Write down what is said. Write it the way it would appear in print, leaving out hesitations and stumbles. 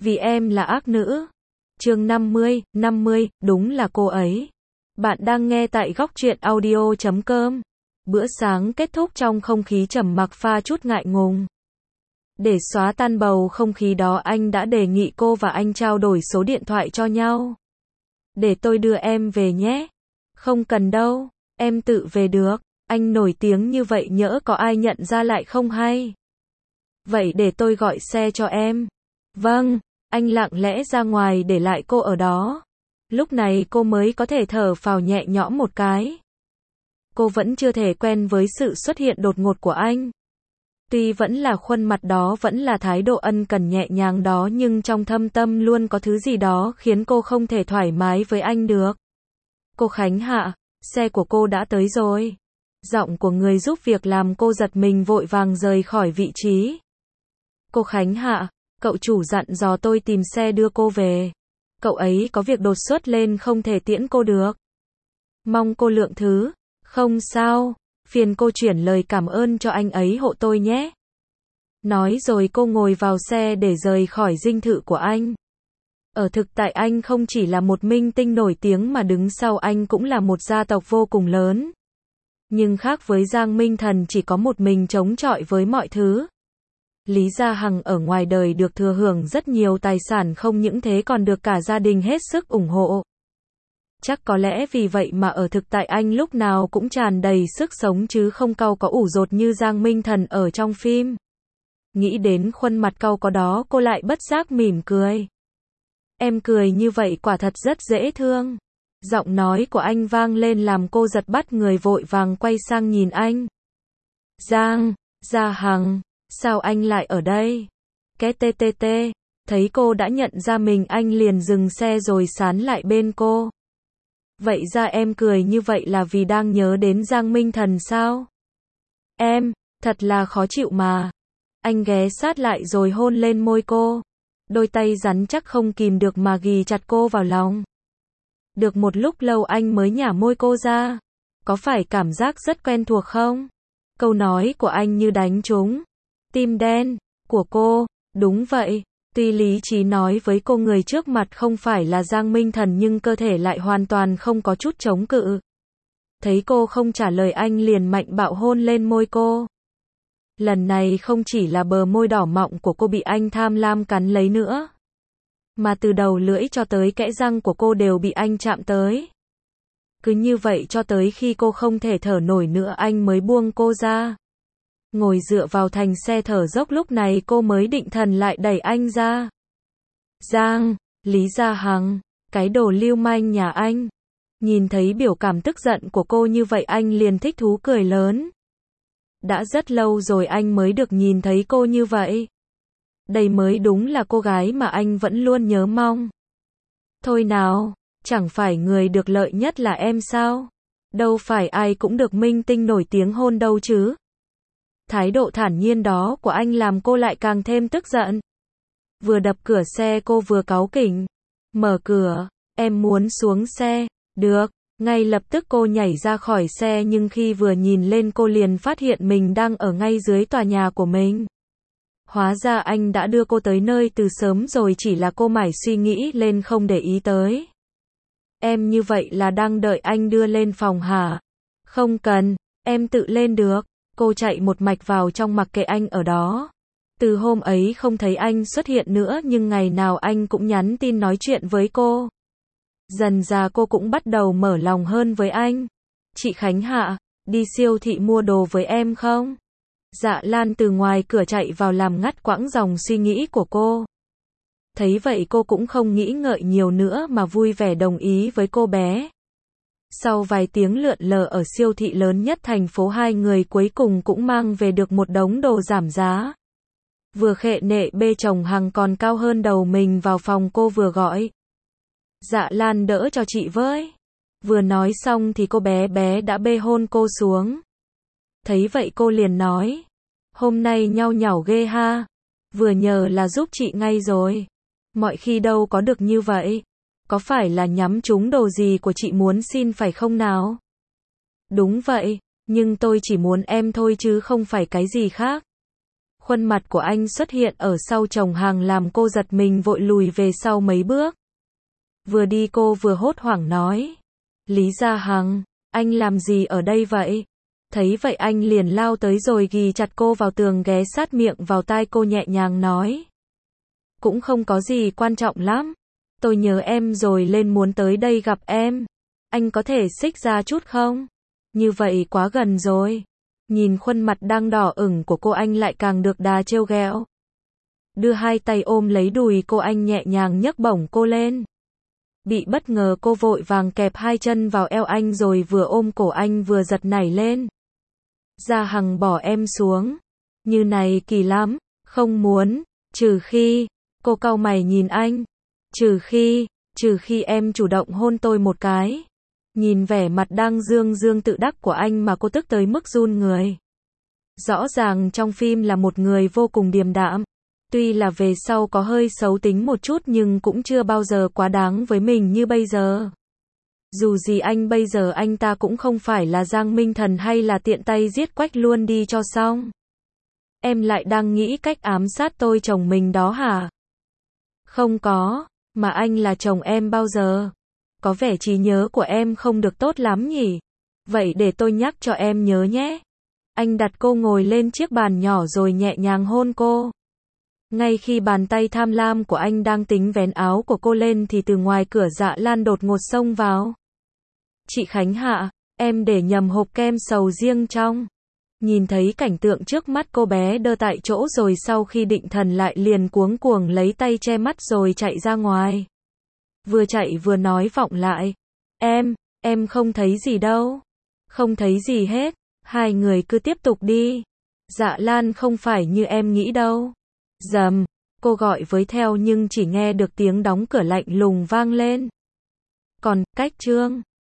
Vì em là ác nữ. Chương 50, đúng là cô ấy. Bạn đang nghe tại góc truyện audio.com. Bữa sáng kết thúc trong không khí trầm mặc pha chút ngại ngùng. Để xóa tan bầu không khí đó, anh đã đề nghị cô và anh trao đổi số điện thoại cho nhau. Để tôi đưa em về nhé. Không cần đâu, em tự về được. Anh nổi tiếng như vậy nhỡ có ai nhận ra lại không hay. Vậy để tôi gọi xe cho em. Vâng, anh lặng lẽ ra ngoài để lại cô ở đó. Lúc này cô mới có thể thở phào nhẹ nhõm một cái. Cô vẫn chưa thể quen với sự xuất hiện đột ngột của anh. Tuy vẫn là khuôn mặt đó, vẫn là thái độ ân cần nhẹ nhàng đó, nhưng trong thâm tâm luôn có thứ gì đó khiến cô không thể thoải mái với anh được. Cô Khánh Hạ, xe của cô đã tới rồi. Giọng của người giúp việc làm cô giật mình, vội vàng rời khỏi vị trí. Cô Khánh Hạ, cậu chủ dặn dò tôi tìm xe đưa cô về. Cậu ấy có việc đột xuất lên không thể tiễn cô được. Mong cô lượng thứ. Không sao, phiền cô chuyển lời cảm ơn cho anh ấy hộ tôi nhé. Nói rồi cô ngồi vào xe để rời khỏi dinh thự của anh. Ở thực tại anh không chỉ là một minh tinh nổi tiếng mà đứng sau anh cũng là một gia tộc vô cùng lớn. Nhưng khác với Giang Minh Thần chỉ có một mình chống chọi với mọi thứ. Lý Gia Hằng ở ngoài đời được thừa hưởng rất nhiều tài sản, không những thế còn được cả gia đình hết sức ủng hộ. Chắc có lẽ vì vậy mà ở thực tại anh lúc nào cũng tràn đầy sức sống chứ không cau có ủ rột như Giang Minh Thần ở trong phim. Nghĩ đến khuôn mặt cau có đó, cô lại bất giác mỉm cười. Em cười như vậy quả thật rất dễ thương. Giọng nói của anh vang lên làm cô giật bắt người, vội vàng quay sang nhìn anh. Gia Hằng, sao anh lại ở đây? Cái TTT, thấy cô đã nhận ra mình, anh liền dừng xe rồi sán lại bên cô. Vậy ra em cười như vậy là vì đang nhớ đến Giang Minh Thần sao? Em, thật là khó chịu mà. Anh ghé sát lại rồi hôn lên môi cô. Đôi tay rắn chắc không kìm được mà ghì chặt cô vào lòng. Được một lúc lâu anh mới nhả môi cô ra. Có phải cảm giác rất quen thuộc không? Câu nói của anh như đánh trúng tim đen của cô. Đúng vậy. Tuy lý trí nói với cô người trước mặt không phải là Giang Minh Thần, nhưng cơ thể lại hoàn toàn không có chút chống cự. Thấy cô không trả lời, anh liền mạnh bạo hôn lên môi cô. Lần này không chỉ là bờ môi đỏ mọng của cô bị anh tham lam cắn lấy nữa, mà từ đầu lưỡi cho tới kẽ răng của cô đều bị anh chạm tới. Cứ như vậy cho tới khi cô không thể thở nổi nữa, anh mới buông cô ra. Ngồi dựa vào thành xe thở dốc, lúc này cô mới định thần lại đẩy anh ra. Lý Gia Hằng, cái đồ lưu manh nhà anh. Nhìn thấy biểu cảm tức giận của cô như vậy, anh liền thích thú cười lớn. Đã rất lâu rồi anh mới được nhìn thấy cô như vậy. Đây mới đúng là cô gái mà anh vẫn luôn nhớ mong. Thôi nào, chẳng phải người được lợi nhất là em sao? Đâu phải ai cũng được minh tinh nổi tiếng hôn đâu chứ. Thái độ thản nhiên đó của anh làm cô lại càng thêm tức giận. Vừa đập cửa xe cô vừa cáu kỉnh. Mở cửa, em muốn xuống xe. Được. Ngay lập tức cô nhảy ra khỏi xe, nhưng khi vừa nhìn lên cô liền phát hiện mình đang ở ngay dưới tòa nhà của mình. Hóa ra anh đã đưa cô tới nơi từ sớm rồi, chỉ là cô mải suy nghĩ lên không để ý tới. Em như vậy là đang đợi anh đưa lên phòng hả? Không cần, em tự lên được. Cô chạy một mạch vào trong mặc kệ anh ở đó. Từ hôm ấy không thấy anh xuất hiện nữa, nhưng ngày nào anh cũng nhắn tin nói chuyện với cô. Dần dà cô cũng bắt đầu mở lòng hơn với anh. Chị Khánh Hạ, đi siêu thị mua đồ với em không? Dạ Lan từ ngoài cửa chạy vào làm ngắt quãng dòng suy nghĩ của cô. Thấy vậy cô cũng không nghĩ ngợi nhiều nữa mà vui vẻ đồng ý với cô bé. Sau vài tiếng lượn lờ ở siêu thị lớn nhất thành phố, hai người cuối cùng cũng mang về được một đống đồ giảm giá. Vừa khệ nệ bê chồng Hằng còn cao hơn đầu mình vào phòng cô vừa gọi. Dạ Lan đỡ cho chị với. Vừa nói xong thì cô bé đã bê hôn cô xuống. Thấy vậy cô liền nói. Hôm nay nhao nhảo ghê ha. Vừa nhờ là giúp chị ngay rồi. Mọi khi đâu có được như vậy. Có phải là nhắm trúng đồ gì của chị muốn xin phải không nào? Đúng vậy, nhưng tôi chỉ muốn em thôi chứ không phải cái gì khác. Khuôn mặt của anh xuất hiện ở sau chồng hàng làm cô giật mình vội lùi về sau mấy bước. Vừa đi cô vừa hốt hoảng nói. Lý Gia Hằng, anh làm gì ở đây vậy? Thấy vậy anh liền lao tới rồi ghì chặt cô vào tường ghé sát miệng vào tai cô nhẹ nhàng nói. Cũng không có gì quan trọng lắm. Tôi nhớ em rồi lên muốn tới đây gặp em. Anh có thể xích ra chút không? Như vậy quá gần rồi. Nhìn khuôn mặt đang đỏ ửng của cô anh lại càng được đà trêu ghẹo. Đưa hai tay ôm lấy đùi cô anh nhẹ nhàng nhấc bổng cô lên. Bị bất ngờ cô vội vàng kẹp hai chân vào eo anh rồi vừa ôm cổ anh vừa giật nảy lên. Gia Hằng bỏ em xuống. Như này kỳ lắm. Không muốn. Trừ khi. Cô cau mày nhìn anh. Trừ khi em chủ động hôn tôi một cái. Nhìn vẻ mặt đang dương dương tự đắc của anh mà cô tức tới mức run người. Rõ ràng trong phim là một người vô cùng điềm đạm. Tuy là về sau có hơi xấu tính một chút nhưng cũng chưa bao giờ quá đáng với mình như bây giờ. Dù gì anh bây giờ anh ta cũng không phải là Giang Minh Thần hay là tiện tay giết Quách luôn đi cho xong. Em lại đang nghĩ cách ám sát tôi chồng mình đó hả? Không có, mà anh là chồng em bao giờ? Có vẻ trí nhớ của em không được tốt lắm nhỉ? Vậy để tôi nhắc cho em nhớ nhé. Anh đặt cô ngồi lên chiếc bàn nhỏ rồi nhẹ nhàng hôn cô. Ngay khi bàn tay tham lam của anh đang tính vén áo của cô lên thì từ ngoài cửa Dạ Lan đột ngột xông vào. Chị Khánh Hạ, em để nhầm hộp kem sầu riêng trong. Nhìn thấy cảnh tượng trước mắt cô bé đơ tại chỗ rồi sau khi định thần lại liền cuống cuồng lấy tay che mắt rồi chạy ra ngoài. Vừa chạy vừa nói vọng lại. Em không thấy gì đâu. Không thấy gì hết. Hai người cứ tiếp tục đi. Dạ Lan không phải như em nghĩ đâu. Dầm, cô gọi với theo nhưng chỉ nghe được tiếng đóng cửa lạnh lùng vang lên. Còn, cách Trương.